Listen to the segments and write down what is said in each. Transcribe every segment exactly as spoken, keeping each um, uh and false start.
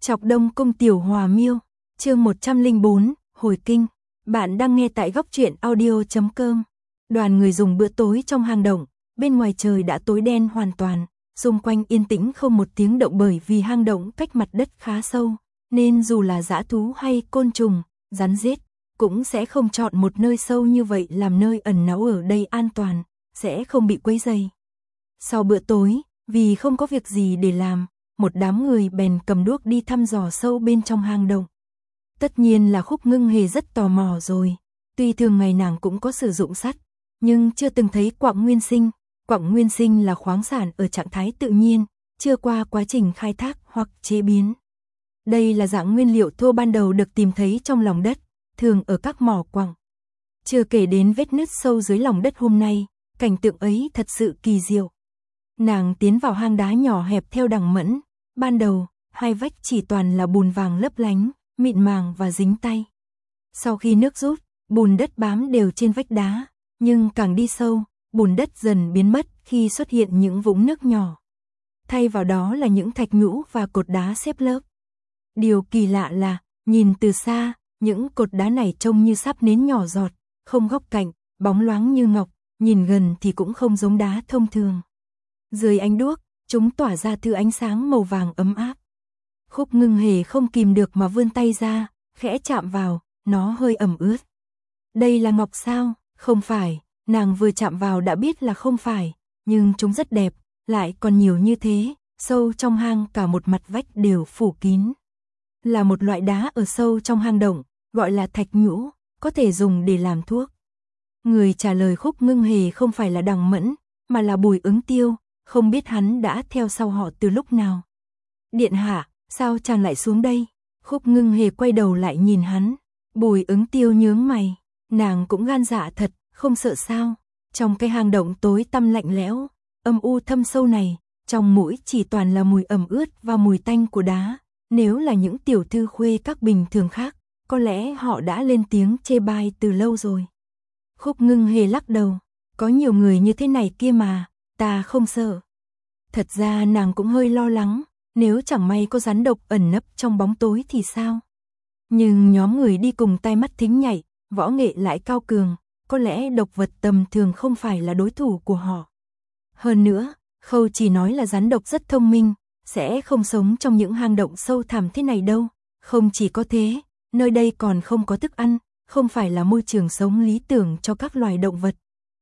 Chọc Đông Cung Tiểu Hòa Miêu, chương một trăm lẻ bốn, Hồi Kinh. Bạn đang nghe tại góc truyện audio chấm com. Đoàn người dùng bữa tối trong hang động, bên ngoài trời đã tối đen hoàn toàn, xung quanh yên tĩnh không một tiếng động bởi vì hang động cách mặt đất khá sâu, nên dù là dã thú hay côn trùng, rắn rết, cũng sẽ không chọn một nơi sâu như vậy làm nơi ẩn náu, ở đây an toàn, sẽ không bị quấy rầy. Sau bữa tối, vì không có việc gì để làm, một đám người bèn cầm đuốc đi thăm dò sâu bên trong hang động. Tất nhiên là Khúc Ngưng Hề rất tò mò rồi, tuy thường ngày nàng cũng có sử dụng sắt, nhưng chưa từng thấy quặng nguyên sinh. Quặng nguyên sinh là khoáng sản ở trạng thái tự nhiên, chưa qua quá trình khai thác hoặc chế biến. Đây là dạng nguyên liệu thô ban đầu được tìm thấy trong lòng đất, thường ở các mỏ quặng. Chưa kể đến vết nứt sâu dưới lòng đất hôm nay, cảnh tượng ấy thật sự kỳ diệu. Nàng tiến vào hang đá nhỏ hẹp theo đằng mẫn, ban đầu, hai vách chỉ toàn là bùn vàng lấp lánh, mịn màng và dính tay. Sau khi nước rút, bùn đất bám đều trên vách đá, nhưng càng đi sâu, bùn đất dần biến mất khi xuất hiện những vũng nước nhỏ. Thay vào đó là những thạch nhũ và cột đá xếp lớp. Điều kỳ lạ là, nhìn từ xa, những cột đá này trông như sáp nến nhỏ giọt, không góc cạnh, bóng loáng như ngọc, nhìn gần thì cũng không giống đá thông thường. Dưới ánh đuốc, chúng tỏa ra thứ ánh sáng màu vàng ấm áp. Khúc Ngưng Hề không kìm được mà vươn tay ra, khẽ chạm vào, nó hơi ẩm ướt. Đây là ngọc sao? Không phải, nàng vừa chạm vào đã biết là không phải, nhưng chúng rất đẹp, lại còn nhiều như thế, sâu trong hang cả một mặt vách đều phủ kín. Là một loại đá ở sâu trong hang động, gọi là thạch nhũ, có thể dùng để làm thuốc. Người trả lời Khúc Ngưng Hề không phải là Đằng Mẫn, mà là Bùi Ứng Tiêu, không biết hắn đã theo sau họ từ lúc nào. Điện hạ, sao chàng lại xuống đây? Khúc Ngưng Hề quay đầu lại nhìn hắn. Bùi Ứng Tiêu nhướng mày, nàng cũng gan dạ thật, không sợ sao? Trong cái hang động tối tăm lạnh lẽo, âm u thâm sâu này, trong mũi chỉ toàn là mùi ẩm ướt và mùi tanh của đá. Nếu là những tiểu thư khuê các bình thường khác, có lẽ họ đã lên tiếng chê bai từ lâu rồi. Khúc Ngưng Hề lắc đầu, có nhiều người như thế này kia mà, ta không sợ. Thật ra nàng cũng hơi lo lắng, nếu chẳng may có rắn độc ẩn nấp trong bóng tối thì sao? Nhưng nhóm người đi cùng tai mắt thính nhạy, võ nghệ lại cao cường, có lẽ độc vật tầm thường không phải là đối thủ của họ. Hơn nữa, Khâu chỉ nói là rắn độc rất thông minh, sẽ không sống trong những hang động sâu thẳm thế này đâu. Không chỉ có thế, nơi đây còn không có thức ăn, không phải là môi trường sống lý tưởng cho các loài động vật.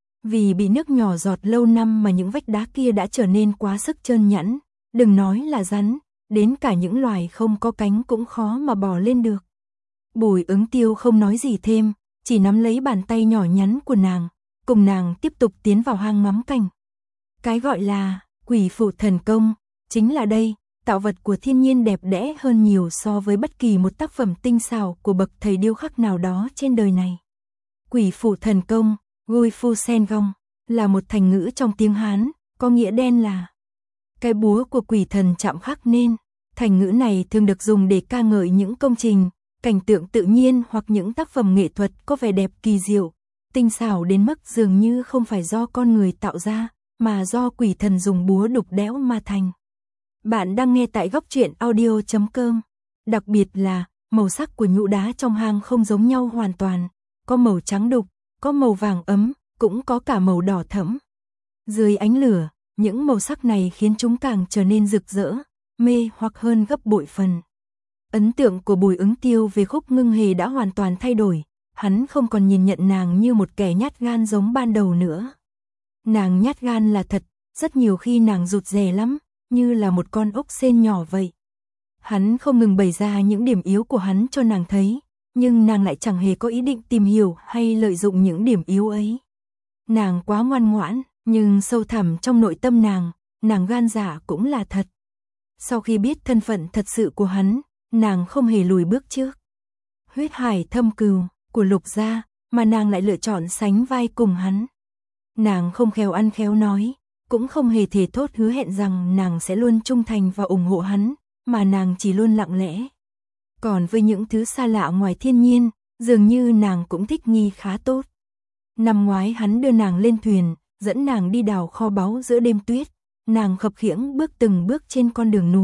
Vì bị nước nhỏ giọt lâu năm mà những vách đá kia đã trở nên quá sức trơn nhẵn, đừng nói là rắn, đến cả những loài không có cánh cũng khó mà bò lên được. Bùi Ứng Tiêu không nói gì thêm, chỉ nắm lấy bàn tay nhỏ nhắn của nàng, cùng nàng tiếp tục tiến vào hang ngắm cảnh. Cái gọi là quỷ phụ thần công, chính là đây, tạo vật của thiên nhiên đẹp đẽ hơn nhiều so với bất kỳ một tác phẩm tinh xảo của bậc thầy điêu khắc nào đó trên đời này. Quỷ phụ thần công, Gui Phu Sen Gong, là một thành ngữ trong tiếng Hán, có nghĩa đen là cái búa của quỷ thần chạm khắc nên. Thành ngữ này thường được dùng để ca ngợi những công trình, cảnh tượng tự nhiên hoặc những tác phẩm nghệ thuật có vẻ đẹp kỳ diệu, tinh xảo đến mức dường như không phải do con người tạo ra, mà do quỷ thần dùng búa đục đẽo mà thành. Bạn đang nghe tại góc truyện audio chấm com. Đặc biệt là, màu sắc của nhũ đá trong hang không giống nhau hoàn toàn, có màu trắng đục, có màu vàng ấm, cũng có cả màu đỏ thẫm. Dưới ánh lửa, những màu sắc này khiến chúng càng trở nên rực rỡ, mê hoặc hơn gấp bội phần. Ấn tượng của Bùi Ứng Tiêu về Khúc Ngưng Hề đã hoàn toàn thay đổi, hắn không còn nhìn nhận nàng như một kẻ nhát gan giống ban đầu nữa. Nàng nhát gan là thật, rất nhiều khi nàng rụt rè lắm, như là một con ốc sên nhỏ vậy. Hắn không ngừng bày ra những điểm yếu của hắn cho nàng thấy, nhưng nàng lại chẳng hề có ý định tìm hiểu hay lợi dụng những điểm yếu ấy. Nàng quá ngoan ngoãn, nhưng sâu thẳm trong nội tâm nàng, nàng gan dạ cũng là thật. Sau khi biết thân phận thật sự của hắn, nàng không hề lùi bước trước. Huyết hải thâm cừu của Lục gia, mà nàng lại lựa chọn sánh vai cùng hắn. Nàng không khéo ăn khéo nói, cũng không hề thề thốt hứa hẹn rằng nàng sẽ luôn trung thành và ủng hộ hắn, mà nàng chỉ luôn lặng lẽ. Còn với những thứ xa lạ ngoài thiên nhiên, dường như nàng cũng thích nghi khá tốt. Năm ngoái hắn đưa nàng lên thuyền, dẫn nàng đi đào kho báu giữa đêm tuyết, nàng khập khiễng bước từng bước trên con đường núi,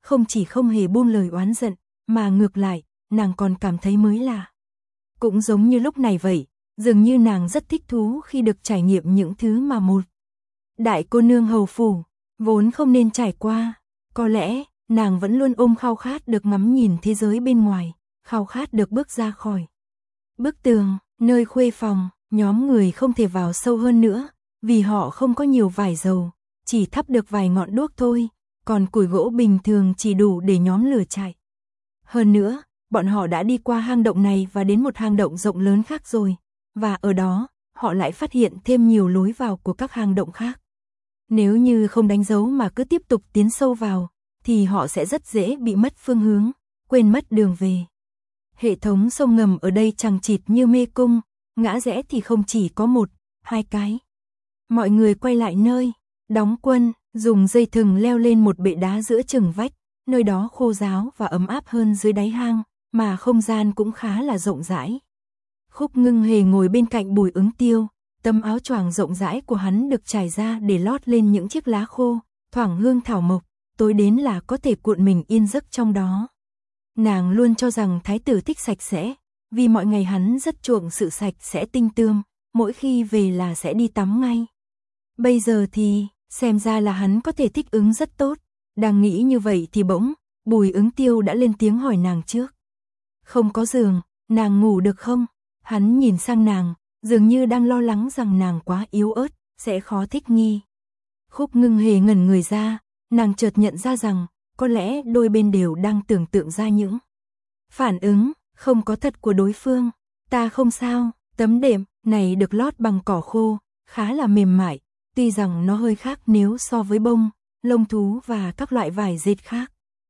không chỉ không hề buông lời oán giận, mà ngược lại, nàng còn cảm thấy mới lạ. Cũng giống như lúc này vậy, dường như nàng rất thích thú khi được trải nghiệm những thứ mà một đại cô nương hầu phủ vốn không nên trải qua. Có lẽ, nàng vẫn luôn ôm khao khát được ngắm nhìn thế giới bên ngoài, khao khát được bước ra khỏi bức tường, nơi khuê phòng, nhóm người không thể vào sâu hơn nữa, vì họ không có nhiều vải dầu, chỉ thắp được vài ngọn đuốc thôi, còn củi gỗ bình thường chỉ đủ để nhóm lửa chạy. Hơn nữa, bọn họ đã đi qua hang động này và đến một hang động rộng lớn khác rồi, và ở đó, họ lại phát hiện thêm nhiều lối vào của các hang động khác. Nếu như không đánh dấu mà cứ tiếp tục tiến sâu vào, thì họ sẽ rất dễ bị mất phương hướng, quên mất đường về. Hệ thống sông ngầm ở đây chằng chịt như mê cung, ngã rẽ thì không chỉ có một, hai cái. Mọi người quay lại nơi đóng quân, dùng dây thừng leo lên một bệ đá giữa chừng vách, nơi đó khô ráo và ấm áp hơn dưới đáy hang, mà không gian cũng khá là rộng rãi. Khúc Ngưng Hề ngồi bên cạnh Bùi Ứng Tiêu, tấm áo choàng rộng rãi của hắn được trải ra để lót lên những chiếc lá khô, thoảng hương thảo mộc, tối đến là có thể cuộn mình yên giấc trong đó. Nàng luôn cho rằng thái tử thích sạch sẽ, vì mọi ngày hắn rất chuộng sự sạch sẽ tinh tươm, mỗi khi về là sẽ đi tắm ngay. Bây giờ thì, xem ra là hắn có thể thích ứng rất tốt. Đang nghĩ như vậy thì bỗng, Bùi Ứng Tiêu đã lên tiếng hỏi nàng trước. Không có giường, nàng ngủ được không? Hắn nhìn sang nàng, dường như đang lo lắng rằng nàng quá yếu ớt, sẽ khó thích nghi. Khúc Ngưng Hề ngẩn người ra, nàng chợt nhận ra rằng, có lẽ đôi bên đều đang tưởng tượng ra những phản ứng không có thật của đối phương. Ta không sao, tấm đệm này được lót bằng cỏ khô, khá là mềm mại, tuy rằng nó hơi khác nếu so với bông, lông thú và các loại vải dệt khác.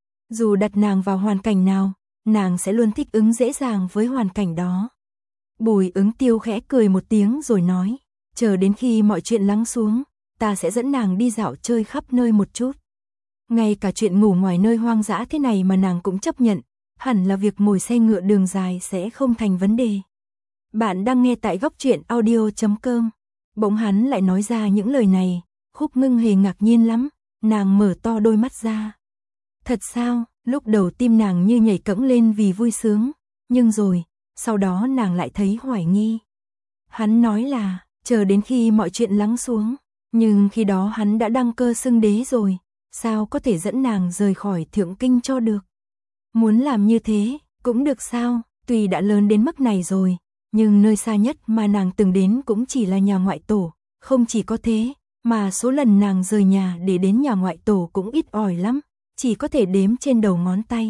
Dù đặt nàng vào hoàn cảnh nào, nàng sẽ luôn thích ứng dễ dàng với hoàn cảnh đó. Bùi Ứng Tiêu khẽ cười một tiếng rồi nói, chờ đến khi mọi chuyện lắng xuống, ta sẽ dẫn nàng đi dạo chơi khắp nơi một chút. Ngay cả chuyện ngủ ngoài nơi hoang dã thế này mà nàng cũng chấp nhận, hẳn là việc ngồi xe ngựa đường dài sẽ không thành vấn đề. Bạn đang nghe tại góc truyện audio chấm com. Bỗng hắn lại nói ra những lời này, Khúc Ngưng Hề ngạc nhiên lắm, nàng mở to đôi mắt ra. Thật sao? Lúc đầu tim nàng như nhảy cẫng lên vì vui sướng, nhưng rồi, sau đó nàng lại thấy hoài nghi. Hắn nói là, chờ đến khi mọi chuyện lắng xuống, nhưng khi đó hắn đã đăng cơ xưng đế rồi, sao có thể dẫn nàng rời khỏi thượng kinh cho được? Muốn làm như thế, cũng được sao, tuy đã lớn đến mức này rồi, nhưng nơi xa nhất mà nàng từng đến cũng chỉ là nhà ngoại tổ, không chỉ có thế, mà số lần nàng rời nhà để đến nhà ngoại tổ cũng ít ỏi lắm, chỉ có thể đếm trên đầu ngón tay.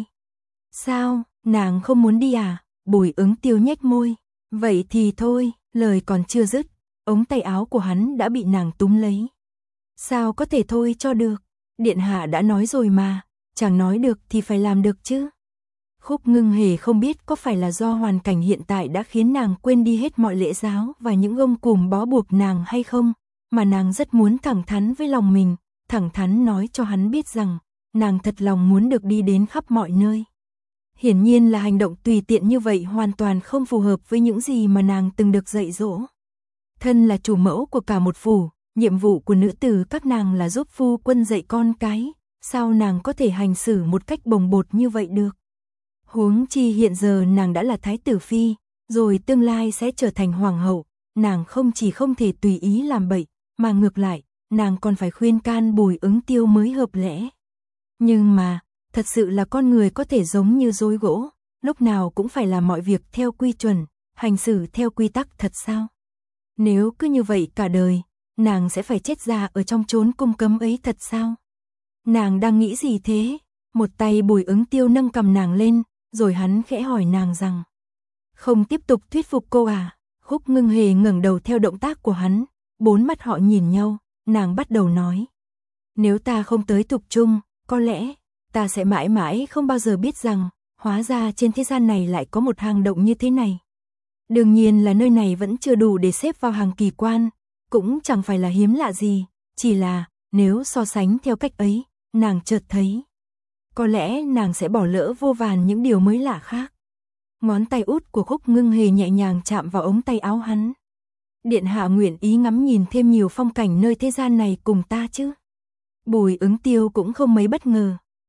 Sao, nàng không muốn đi à? Bùi Ứng Tiêu nhếch môi. Vậy thì thôi, lời còn chưa dứt, ống tay áo của hắn đã bị nàng túm lấy. Sao có thể thôi cho được? Điện hạ đã nói rồi mà, chẳng nói được thì phải làm được chứ. Khúc Ngưng Hề không biết có phải là do hoàn cảnh hiện tại đã khiến nàng quên đi hết mọi lễ giáo và những gông cùm bó buộc nàng hay không, mà nàng rất muốn thẳng thắn với lòng mình, thẳng thắn nói cho hắn biết rằng, nàng thật lòng muốn được đi đến khắp mọi nơi. Hiển nhiên là hành động tùy tiện như vậy hoàn toàn không phù hợp với những gì mà nàng từng được dạy dỗ. Thân là chủ mẫu của cả một phủ, nhiệm vụ của nữ tử các nàng là giúp phu quân dạy con cái, sao nàng có thể hành xử một cách bồng bột như vậy được? Huống chi hiện giờ nàng đã là thái tử phi, rồi tương lai sẽ trở thành hoàng hậu, nàng không chỉ không thể tùy ý làm bậy, mà ngược lại, nàng còn phải khuyên can Bùi Ứng Tiêu mới hợp lẽ. Nhưng mà, thật sự là con người có thể giống như rối gỗ, lúc nào cũng phải làm mọi việc theo quy chuẩn, hành xử theo quy tắc thật sao? Nếu cứ như vậy cả đời, nàng sẽ phải chết già ở trong chốn cung cấm ấy thật sao? Nàng đang nghĩ gì thế? Một tay Bùi Ứng Tiêu nâng cầm nàng lên, rồi hắn khẽ hỏi nàng rằng, không tiếp tục thuyết phục cô à? Khúc Ngưng Hề ngẩng đầu theo động tác của hắn, bốn mắt họ nhìn nhau, nàng bắt đầu nói, nếu ta không tới Thục Trung, có lẽ ta sẽ mãi mãi không bao giờ biết rằng, hóa ra trên thế gian này lại có một hang động như thế này. Đương nhiên là nơi này vẫn chưa đủ để xếp vào hàng kỳ quan, cũng chẳng phải là hiếm lạ gì, chỉ là, nếu so sánh theo cách ấy, nàng chợt thấy, có lẽ nàng sẽ bỏ lỡ vô vàn những điều mới lạ khác. Ngón tay út của Khúc Ngưng Hề nhẹ nhàng chạm vào ống tay áo hắn. Điện hạ nguyện ý ngắm nhìn thêm nhiều phong cảnh nơi thế gian này cùng ta chứ? Bùi Ứng Tiêu cũng không mấy bất ngờ,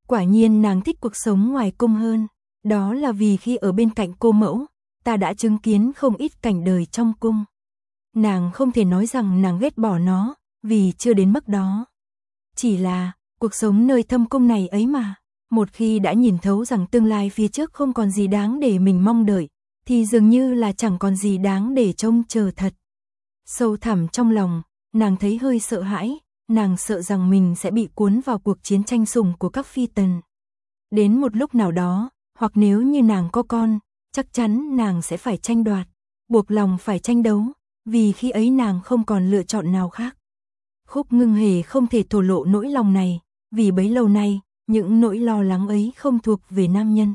Quả nhiên nàng thích cuộc sống ngoài cung hơn. Đó là vì khi ở bên cạnh cô mẫu, ta đã chứng kiến không ít cảnh đời trong cung. Nàng không thể nói rằng nàng ghét bỏ nó, vì chưa đến mức đó. Chỉ là, cuộc sống nơi thâm cung này ấy mà, một khi đã nhìn thấu rằng tương lai phía trước không còn gì đáng để mình mong đợi, thì dường như là chẳng còn gì đáng để trông chờ thật. Sâu thẳm trong lòng, nàng thấy hơi sợ hãi, nàng sợ rằng mình sẽ bị cuốn vào cuộc chiến tranh sủng của các phi tần. Đến một lúc nào đó, hoặc nếu như nàng có con, chắc chắn nàng sẽ phải tranh đoạt, buộc lòng phải tranh đấu, vì khi ấy nàng không còn lựa chọn nào khác. Khúc Ngưng Hề không thể thổ lộ nỗi lòng này, vì bấy lâu nay, những nỗi lo lắng ấy không thuộc về nam nhân.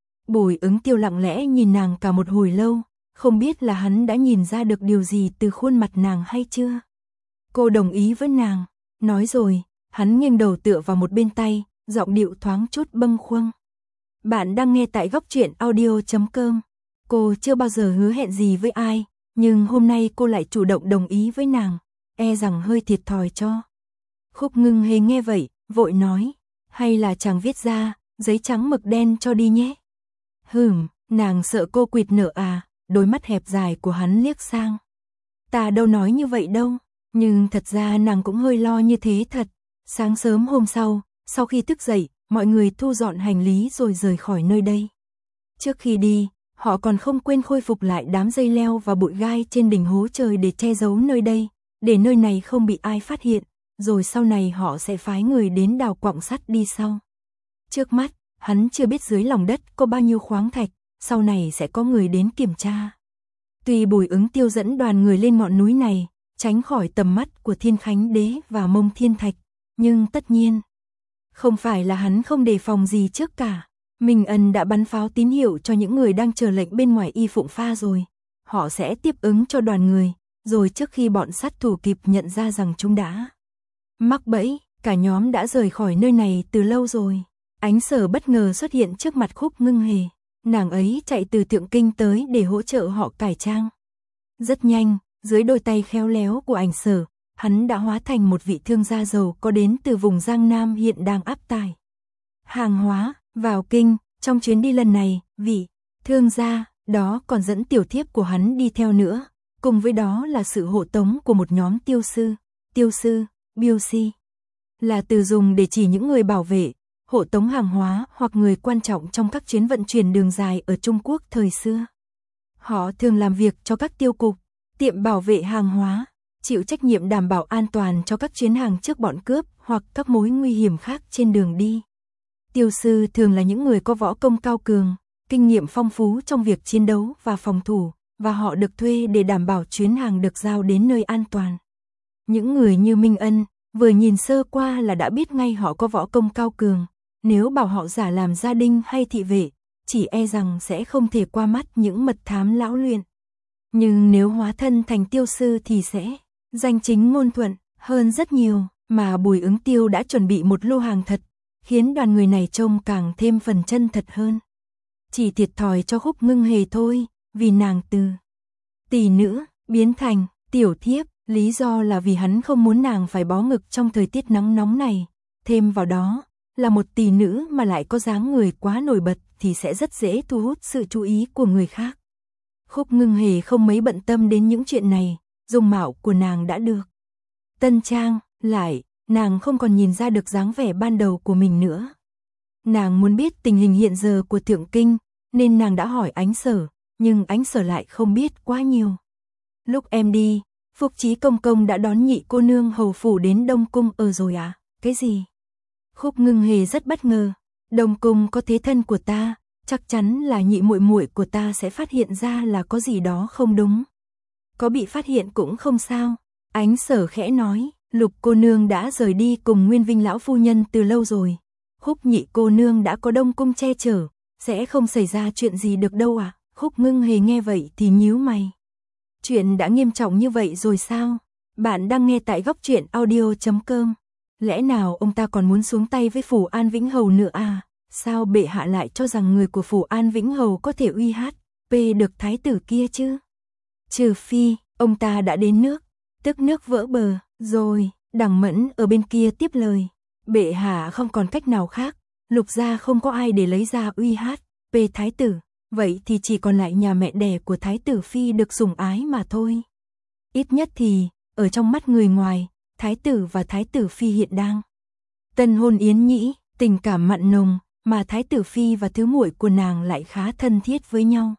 Bùi Ứng Tiêu lặng lẽ nhìn nàng cả một hồi lâu, không biết là hắn đã nhìn ra được điều gì từ khuôn mặt nàng hay chưa. Cô đồng ý với nàng, nói rồi, hắn nghiêng đầu tựa vào một bên tay, giọng điệu thoáng chút bâng khuâng. Bạn đang nghe tại góc truyện audio chấm com. Cô chưa bao giờ hứa hẹn gì với ai, nhưng hôm nay cô lại chủ động đồng ý với nàng, e rằng hơi thiệt thòi cho. Khúc Ngưng Hề nghe vậy, vội nói, hay là chàng viết ra, giấy trắng mực đen cho đi nhé. Hừm, nàng sợ cô quỵt nợ à, đôi mắt hẹp dài của hắn liếc sang. Ta đâu nói như vậy đâu, nhưng thật ra nàng cũng hơi lo như thế thật. Sáng sớm hôm sau, sau khi thức dậy, mọi người thu dọn hành lý rồi rời khỏi nơi đây. Trước khi đi, họ còn không quên khôi phục lại đám dây leo và bụi gai trên đỉnh hố trời để che giấu nơi đây, để nơi này không bị ai phát hiện, rồi sau này họ sẽ phái người đến đào quặng sắt đi sau. Trước mắt, hắn chưa biết dưới lòng đất có bao nhiêu khoáng thạch, sau này sẽ có người đến kiểm tra. Tuy Bùi Ứng Tiêu dẫn đoàn người lên ngọn núi này, tránh khỏi tầm mắt của Thiên Khánh Đế và Mông Thiên Thạch, nhưng tất nhiên, không phải là hắn không đề phòng gì trước cả. Minh Ân đã bắn pháo tín hiệu cho những người đang chờ lệnh bên ngoài Y Phụng Pha rồi. Họ sẽ tiếp ứng cho đoàn người, rồi trước khi bọn sát thủ kịp nhận ra rằng chúng đã mắc bẫy, cả nhóm đã rời khỏi nơi này từ lâu rồi. Ánh Sở bất ngờ xuất hiện trước mặt Khúc Ngưng Hề. Nàng ấy chạy từ Thượng Kinh tới để hỗ trợ họ cải trang. Rất nhanh, dưới đôi tay khéo léo của Ánh Sở, hắn đã hóa thành một vị thương gia giàu có đến từ vùng Giang Nam hiện đang áp tải hàng hóa vào kinh. Trong chuyến đi lần này, vị thương gia đó còn dẫn tiểu thiếp của hắn đi theo nữa, cùng với đó là sự hộ tống của một nhóm tiêu sư. Tiêu sư, biêu si, là từ dùng để chỉ những người bảo vệ, hộ tống hàng hóa hoặc người quan trọng trong các chuyến vận chuyển đường dài ở Trung Quốc thời xưa. Họ thường làm việc cho các tiêu cục, tiệm bảo vệ hàng hóa, chịu trách nhiệm đảm bảo an toàn cho các chuyến hàng trước bọn cướp hoặc các mối nguy hiểm khác trên đường đi. Tiêu sư thường là những người có võ công cao cường, kinh nghiệm phong phú trong việc chiến đấu và phòng thủ, và họ được thuê để đảm bảo chuyến hàng được giao đến nơi an toàn. Những người như Minh Ân, vừa nhìn sơ qua là đã biết ngay họ có võ công cao cường, nếu bảo họ giả làm gia đình hay thị vệ, chỉ e rằng sẽ không thể qua mắt những mật thám lão luyện. Nhưng nếu hóa thân thành tiêu sư thì sẽ danh chính ngôn thuận hơn rất nhiều, mà Bùi Ứng Tiêu đã chuẩn bị một lô hàng thật, khiến đoàn người này trông càng thêm phần chân thật hơn. Chỉ thiệt thòi cho Khúc Ngưng Hề thôi, vì nàng từ tỷ nữ biến thành tiểu thiếp, lý do là vì hắn không muốn nàng phải bó ngực trong thời tiết nắng nóng này. Thêm vào đó, là một tỷ nữ mà lại có dáng người quá nổi bật thì sẽ rất dễ thu hút sự chú ý của người khác. Khúc Ngưng Hề không mấy bận tâm đến những chuyện này, dung mạo của nàng đã được tân trang lại, nàng không còn nhìn ra được dáng vẻ ban đầu của mình nữa. Nàng muốn biết tình hình hiện giờ của Thượng Kinh, nên nàng đã hỏi Ánh Sở, nhưng Ánh Sở lại không biết quá nhiều. Lúc em đi, Phúc Chí công công đã đón nhị cô nương hầu phủ đến Đông Cung ở rồi à? Cái gì? Khúc Ngưng Hề rất bất ngờ. Đông Cung có thế thân của ta, chắc chắn là nhị muội muội của ta sẽ phát hiện ra là có gì đó không đúng. Có bị phát hiện cũng không sao. Ánh Sở khẽ nói, Lục cô nương đã rời đi cùng Nguyên Vinh lão phu nhân từ lâu rồi. Khúc nhị cô nương đã có Đông Cung che chở, sẽ không xảy ra chuyện gì được đâu à? Khúc Ngưng Hề nghe vậy thì nhíu mày. Chuyện đã nghiêm trọng như vậy rồi sao? Bạn đang nghe tại góc truyện audio chấm com. Lẽ nào ông ta còn muốn xuống tay với Phủ An Vĩnh Hầu nữa à? Sao bệ hạ lại cho rằng người của Phủ An Vĩnh Hầu có thể uy hát pê được thái tử kia chứ? Trừ phi, ông ta đã đến nước, tức nước vỡ bờ, rồi, Đằng Mẫn ở bên kia tiếp lời. Bệ hạ không còn cách nào khác, Lục gia không có ai để lấy ra uy hát về thái tử, vậy thì chỉ còn lại nhà mẹ đẻ của thái tử phi được sủng ái mà thôi. Ít nhất thì, ở trong mắt người ngoài, thái tử và thái tử phi hiện đang tân hôn yến nhĩ, tình cảm mặn nồng, mà thái tử phi và thứ muội của nàng lại khá thân thiết với nhau.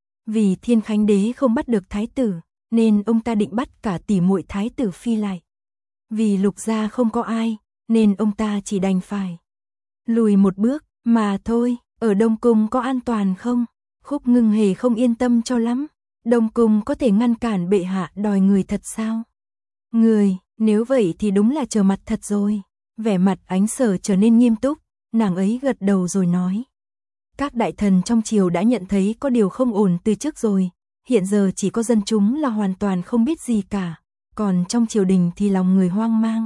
Vì Thiên Khánh đế không bắt được thái tử, nên ông ta định bắt cả tỷ muội thái tử phi lại. Vì Lục gia không có ai, nên ông ta chỉ đành phải lùi một bước, mà thôi. Ở Đông Cung có an toàn không? Khúc Ngưng Hề không yên tâm cho lắm. Đông Cung có thể ngăn cản bệ hạ đòi người thật sao? Người, nếu vậy thì đúng là trở mặt thật rồi. Vẻ mặt Ánh Sở trở nên nghiêm túc, nàng ấy gật đầu rồi nói. Các đại thần trong triều đã nhận thấy có điều không ổn từ trước rồi, hiện giờ chỉ có dân chúng là hoàn toàn không biết gì cả, còn trong triều đình thì lòng người hoang mang.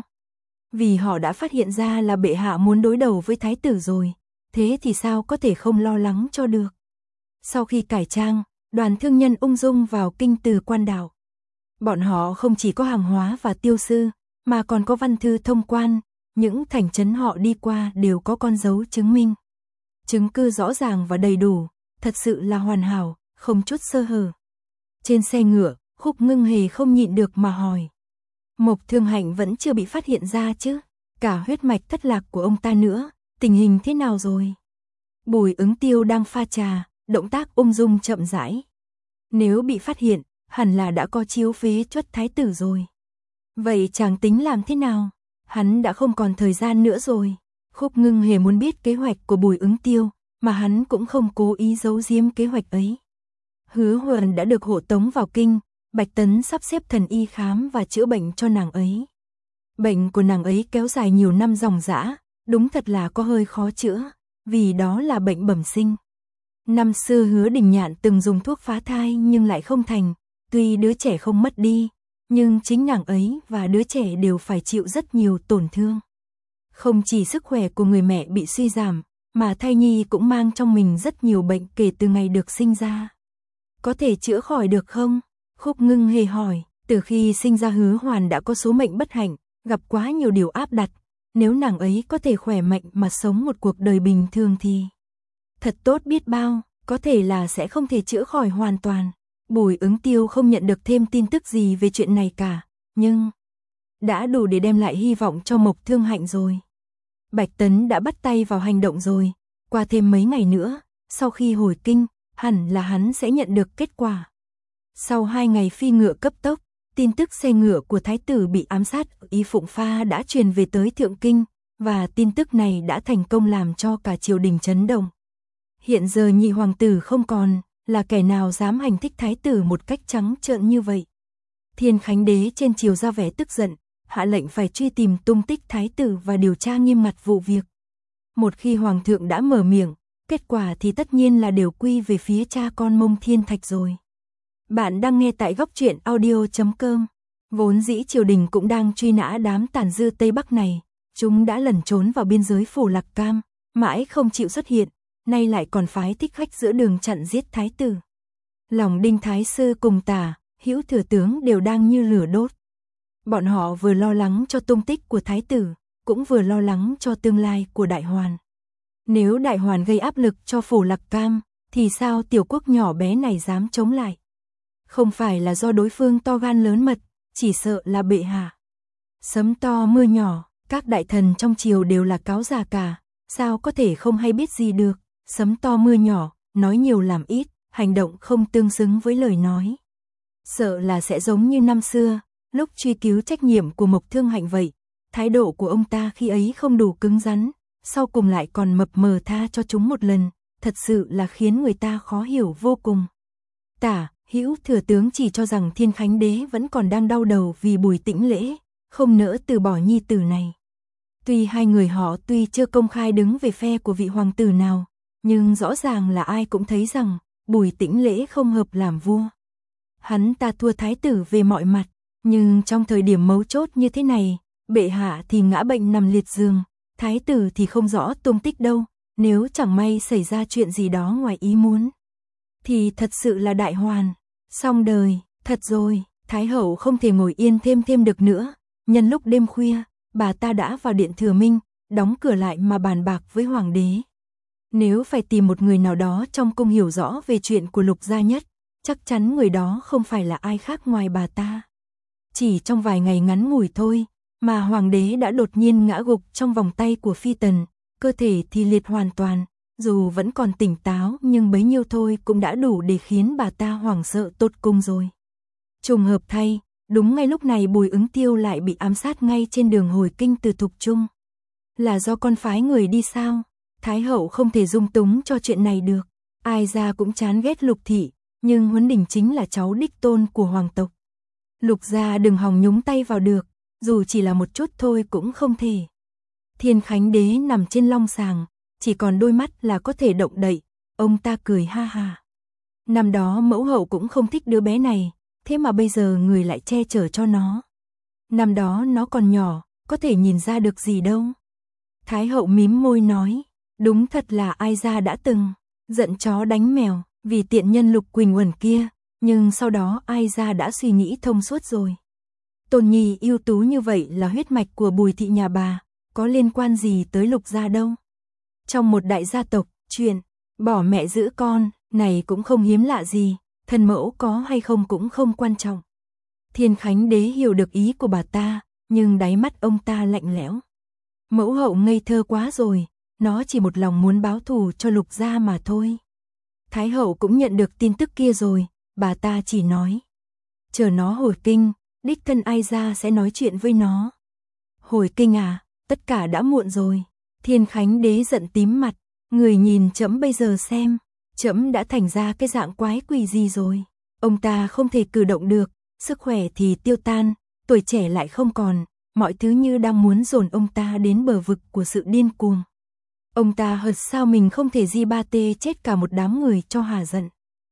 Vì họ đã phát hiện ra là bệ hạ muốn đối đầu với thái tử rồi, thế thì sao có thể không lo lắng cho được. Sau khi cải trang, đoàn thương nhân ung dung vào kinh từ quan đảo. Bọn họ không chỉ có hàng hóa và tiêu sư, mà còn có văn thư thông quan, những thành trấn họ đi qua đều có con dấu chứng minh. Chứng cứ rõ ràng và đầy đủ, thật sự là hoàn hảo, không chút sơ hở. Trên xe ngựa, Khúc Ngưng Hề không nhịn được mà hỏi. Mộc Thương Hạnh vẫn chưa bị phát hiện ra chứ? Cả huyết mạch thất lạc của ông ta nữa, tình hình thế nào rồi? Bùi Ứng Tiêu đang pha trà, động tác ung dung chậm rãi. Nếu bị phát hiện, hẳn là đã có chiếu phế truất thái tử rồi. Vậy chàng tính làm thế nào? Hắn đã không còn thời gian nữa rồi. Khúc Ngưng Hề muốn biết kế hoạch của Bùi Ứng Tiêu, mà hắn cũng không cố ý giấu giếm kế hoạch ấy. Hứa Huân đã được hộ tống vào kinh, Bạch Tấn sắp xếp thần y khám và chữa bệnh cho nàng ấy. Bệnh của nàng ấy kéo dài nhiều năm ròng rã, đúng thật là có hơi khó chữa, vì đó là bệnh bẩm sinh. Năm xưa Hứa Đình Nhạn từng dùng thuốc phá thai nhưng lại không thành, tuy đứa trẻ không mất đi, nhưng chính nàng ấy và đứa trẻ đều phải chịu rất nhiều tổn thương. Không chỉ sức khỏe của người mẹ bị suy giảm, mà thai nhi cũng mang trong mình rất nhiều bệnh kể từ ngày được sinh ra. Có thể chữa khỏi được không? Khúc Ngưng Hề hỏi. Từ khi sinh ra Hứa Hoàn đã có số mệnh bất hạnh, gặp quá nhiều điều áp đặt. Nếu nàng ấy có thể khỏe mạnh mà sống một cuộc đời bình thường thì thật tốt biết bao, có thể là sẽ không thể chữa khỏi hoàn toàn. Bùi Ứng Tiêu không nhận được thêm tin tức gì về chuyện này cả, nhưng đã đủ để đem lại hy vọng cho Mộc Thương Hạnh rồi. Bạch Tấn đã bắt tay vào hành động rồi, qua thêm mấy ngày nữa, sau khi hồi kinh, hẳn là hắn sẽ nhận được kết quả. Sau hai ngày phi ngựa cấp tốc, tin tức xe ngựa của thái tử bị ám sát ở Y Phụng Pha đã truyền về tới Thượng Kinh, và tin tức này đã thành công làm cho cả triều đình chấn động. Hiện giờ nhị hoàng tử không còn, là kẻ nào dám hành thích thái tử một cách trắng trợn như vậy. Thiên Khánh đế trên triều ra vẻ tức giận, hạ lệnh phải truy tìm tung tích thái tử và điều tra nghiêm ngặt vụ việc. Một khi hoàng thượng đã mở miệng, kết quả thì tất nhiên là đều quy về phía cha con Mông Thiên Thạch rồi. Bạn đang nghe tại góc truyện audio chấm com. Vốn dĩ triều đình cũng đang truy nã đám tàn dư Tây Bắc này, chúng đã lẩn trốn vào biên giới Phổ Lạc Cam, mãi không chịu xuất hiện, nay lại còn phái thích khách giữa đường chặn giết thái tử. Lòng Đinh Thái Sư cùng Tả, Hữu Thừa Tướng đều đang như lửa đốt. Bọn họ vừa lo lắng cho tung tích của thái tử, cũng vừa lo lắng cho tương lai của Đại Hoàn. Nếu Đại Hoàn gây áp lực cho Phổ Lạc Cam, thì sao tiểu quốc nhỏ bé này dám chống lại? Không phải là do đối phương to gan lớn mật, chỉ sợ là bệ hạ. Sấm to mưa nhỏ, các đại thần trong triều đều là cáo già cả, sao có thể không hay biết gì được? Sấm to mưa nhỏ, nói nhiều làm ít, hành động không tương xứng với lời nói. Sợ là sẽ giống như năm xưa, lúc truy cứu trách nhiệm của Mộc Thương Hạnh vậy. Thái độ của ông ta khi ấy không đủ cứng rắn, sau cùng lại còn mập mờ tha cho chúng một lần, thật sự là khiến người ta khó hiểu vô cùng. Tả, Hữu Thừa Tướng chỉ cho rằng Thiên Khánh đế vẫn còn đang đau đầu vì Bùi Tĩnh Lễ, không nỡ từ bỏ nhi tử này. Tuy hai người họ tuy chưa công khai đứng về phe của vị hoàng tử nào, nhưng rõ ràng là ai cũng thấy rằng Bùi Tĩnh Lễ không hợp làm vua. Hắn ta thua thái tử về mọi mặt, nhưng trong thời điểm mấu chốt như thế này, bệ hạ thì ngã bệnh nằm liệt giường, thái tử thì không rõ tung tích đâu, nếu chẳng may xảy ra chuyện gì đó ngoài ý muốn, thì thật sự là Đại Hoàn xong đời. Thật rồi, Thái hậu không thể ngồi yên thêm thêm được nữa, nhân lúc đêm khuya, bà ta đã vào điện Thừa Minh, đóng cửa lại mà bàn bạc với hoàng đế. Nếu phải tìm một người nào đó trong cung hiểu rõ về chuyện của Lục gia nhất, chắc chắn người đó không phải là ai khác ngoài bà ta. Chỉ trong vài ngày ngắn ngủi thôi, mà hoàng đế đã đột nhiên ngã gục trong vòng tay của Phi Tần, cơ thể thì liệt hoàn toàn, dù vẫn còn tỉnh táo nhưng bấy nhiêu thôi cũng đã đủ để khiến bà ta hoảng sợ tột cùng rồi. Trùng hợp thay, đúng ngay lúc này Bùi Ứng Tiêu lại bị ám sát ngay trên đường hồi kinh từ Thục Trung. Là do con phái người đi sao? Thái hậu không thể dung túng cho chuyện này được. Ai ra cũng chán ghét Lục thị, nhưng Huấn Đình chính là cháu đích tôn của hoàng tộc. Lục gia đừng hòng nhúng tay vào được, dù chỉ là một chút thôi cũng không thể. Thiên Khánh đế nằm trên long sàng, chỉ còn đôi mắt là có thể động đậy, ông ta cười ha ha. Năm đó mẫu hậu cũng không thích đứa bé này, thế mà bây giờ người lại che chở cho nó. Năm đó nó còn nhỏ, có thể nhìn ra được gì đâu. Thái hậu mím môi nói, đúng thật là ai ra đã từng giận chó đánh mèo vì tiện nhân Lục Quỳnh Uẩn kia, nhưng sau đó ai ra đã suy nghĩ thông suốt rồi. Tôn nhi ưu tú như vậy là huyết mạch của Bùi thị nhà bà, có liên quan gì tới Lục gia đâu. Trong một đại gia tộc, chuyện bỏ mẹ giữ con này cũng không hiếm lạ gì, thân mẫu có hay không cũng không quan trọng. Thiên Khánh đế hiểu được ý của bà ta, nhưng đáy mắt ông ta lạnh lẽo. Mẫu hậu ngây thơ quá rồi, nó chỉ một lòng muốn báo thù cho Lục gia mà thôi. Thái hậu cũng nhận được tin tức kia rồi, bà ta chỉ nói, chờ nó hồi kinh, đích thân ai ra sẽ nói chuyện với nó. Hồi kinh à, tất cả đã muộn rồi. Thiên Khánh đế giận tím mặt, người nhìn trẫm bây giờ xem, trẫm đã thành ra cái dạng quái quỷ gì rồi. Ông ta không thể cử động được, sức khỏe thì tiêu tan, tuổi trẻ lại không còn, mọi thứ như đang muốn dồn ông ta đến bờ vực của sự điên cuồng. Ông ta hận sao mình không thể di ba tê chết cả một đám người cho hà giận.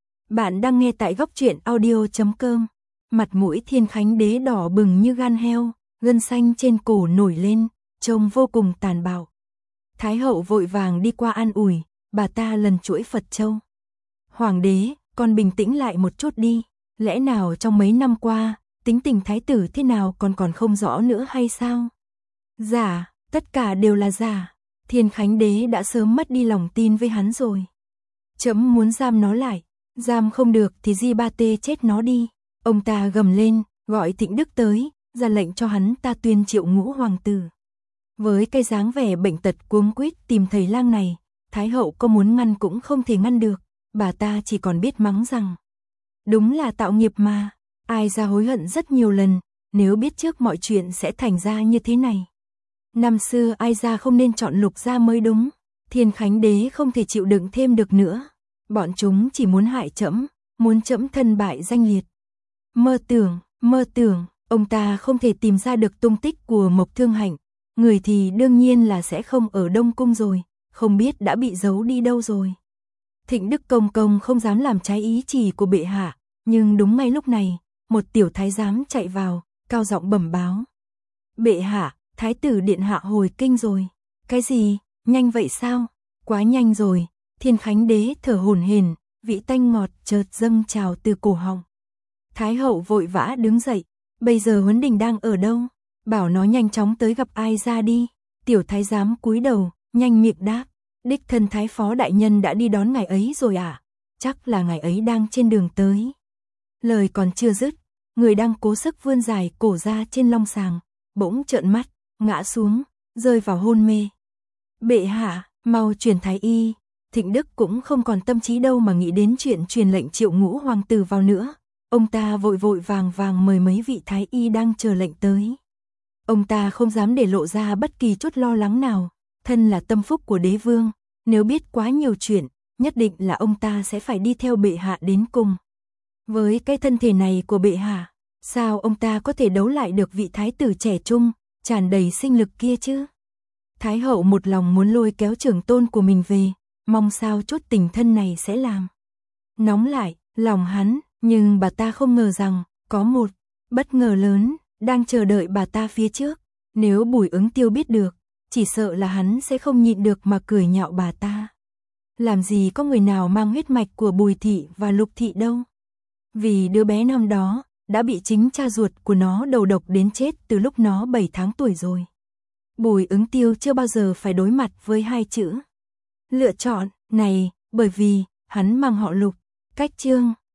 Bạn đang nghe tại góc truyện audio chấm com. Mặt mũi Thiên Khánh đế đỏ bừng như gan heo, gân xanh trên cổ nổi lên, trông vô cùng tàn bạo. Thái hậu vội vàng đi qua an ủi, bà ta lần chuỗi Phật châu. Hoàng đế, con bình tĩnh lại một chút đi, lẽ nào trong mấy năm qua, tính tình thái tử thế nào còn còn không rõ nữa hay sao? Giả, tất cả đều là giả. Thiên Khánh đế đã sớm mất đi lòng tin với hắn rồi. Trẫm muốn giam nó lại, giam không được thì di ba tê chết nó đi. Ông ta gầm lên, gọi Thịnh Đức tới, ra lệnh cho hắn ta tuyên triệu ngũ hoàng tử. Với cái dáng vẻ bệnh tật cuống quýt tìm thầy lang này, Thái hậu có muốn ngăn cũng không thể ngăn được, bà ta chỉ còn biết mắng rằng, đúng là tạo nghiệp mà, ai ra hối hận rất nhiều lần, nếu biết trước mọi chuyện sẽ thành ra như thế này. Năm xưa ai ra không nên chọn Lục gia mới đúng, Thiên Khánh đế không thể chịu đựng thêm được nữa, bọn chúng chỉ muốn hại trẫm, muốn trẫm thân bại danh liệt. Mơ tưởng, mơ tưởng, ông ta không thể tìm ra được tung tích của Mộc Thương Hạnh, người thì đương nhiên là sẽ không ở Đông Cung rồi, không biết đã bị giấu đi đâu rồi. Thịnh Đức công công không dám làm trái ý chỉ của bệ hạ, nhưng đúng ngay lúc này, một tiểu thái giám chạy vào, cao giọng bẩm báo. Bệ hạ, thái tử điện hạ hồi kinh rồi. Cái gì, nhanh vậy sao? Quá nhanh rồi. Thiên Khánh đế thở hổn hển, vị tanh ngọt chợt dâng trào từ cổ họng. Thái hậu vội vã đứng dậy, bây giờ Huấn Đình đang ở đâu? Bảo nó nhanh chóng tới gặp ai ra đi. Tiểu thái giám cúi đầu, nhanh miệng đáp, đích thân thái phó đại nhân đã đi đón ngài ấy rồi à? Chắc là ngài ấy đang trên đường tới. Lời còn chưa dứt, người đang cố sức vươn dài cổ ra trên long sàng, bỗng trợn mắt, ngã xuống, rơi vào hôn mê. Bệ hạ, mau truyền thái y. Thịnh Đức cũng không còn tâm trí đâu mà nghĩ đến chuyện truyền lệnh triệu ngũ hoàng tử vào nữa. Ông ta vội vội vàng vàng mời mấy vị thái y đang chờ lệnh tới. Ông ta không dám để lộ ra bất kỳ chút lo lắng nào, thân là tâm phúc của đế vương, nếu biết quá nhiều chuyện, nhất định là ông ta sẽ phải đi theo bệ hạ đến cùng. Với cái thân thể này của bệ hạ, sao ông ta có thể đấu lại được vị thái tử trẻ trung, tràn đầy sinh lực kia chứ? Thái hậu một lòng muốn lôi kéo trưởng tôn của mình về, mong sao chút tình thân này sẽ làm nóng lại lòng hắn, nhưng bà ta không ngờ rằng có một bất ngờ lớn đang chờ đợi bà ta phía trước. Nếu Bùi Ứng Tiêu biết được, chỉ sợ là hắn sẽ không nhịn được mà cười nhạo bà ta. Làm gì có người nào mang huyết mạch của Bùi thị và Lục thị đâu. Vì đứa bé năm đó đã bị chính cha ruột của nó đầu độc đến chết từ lúc nó bảy tháng tuổi rồi. Bùi Ứng Tiêu chưa bao giờ phải đối mặt với hai chữ lựa chọn này, bởi vì hắn mang họ Lục. Cách chương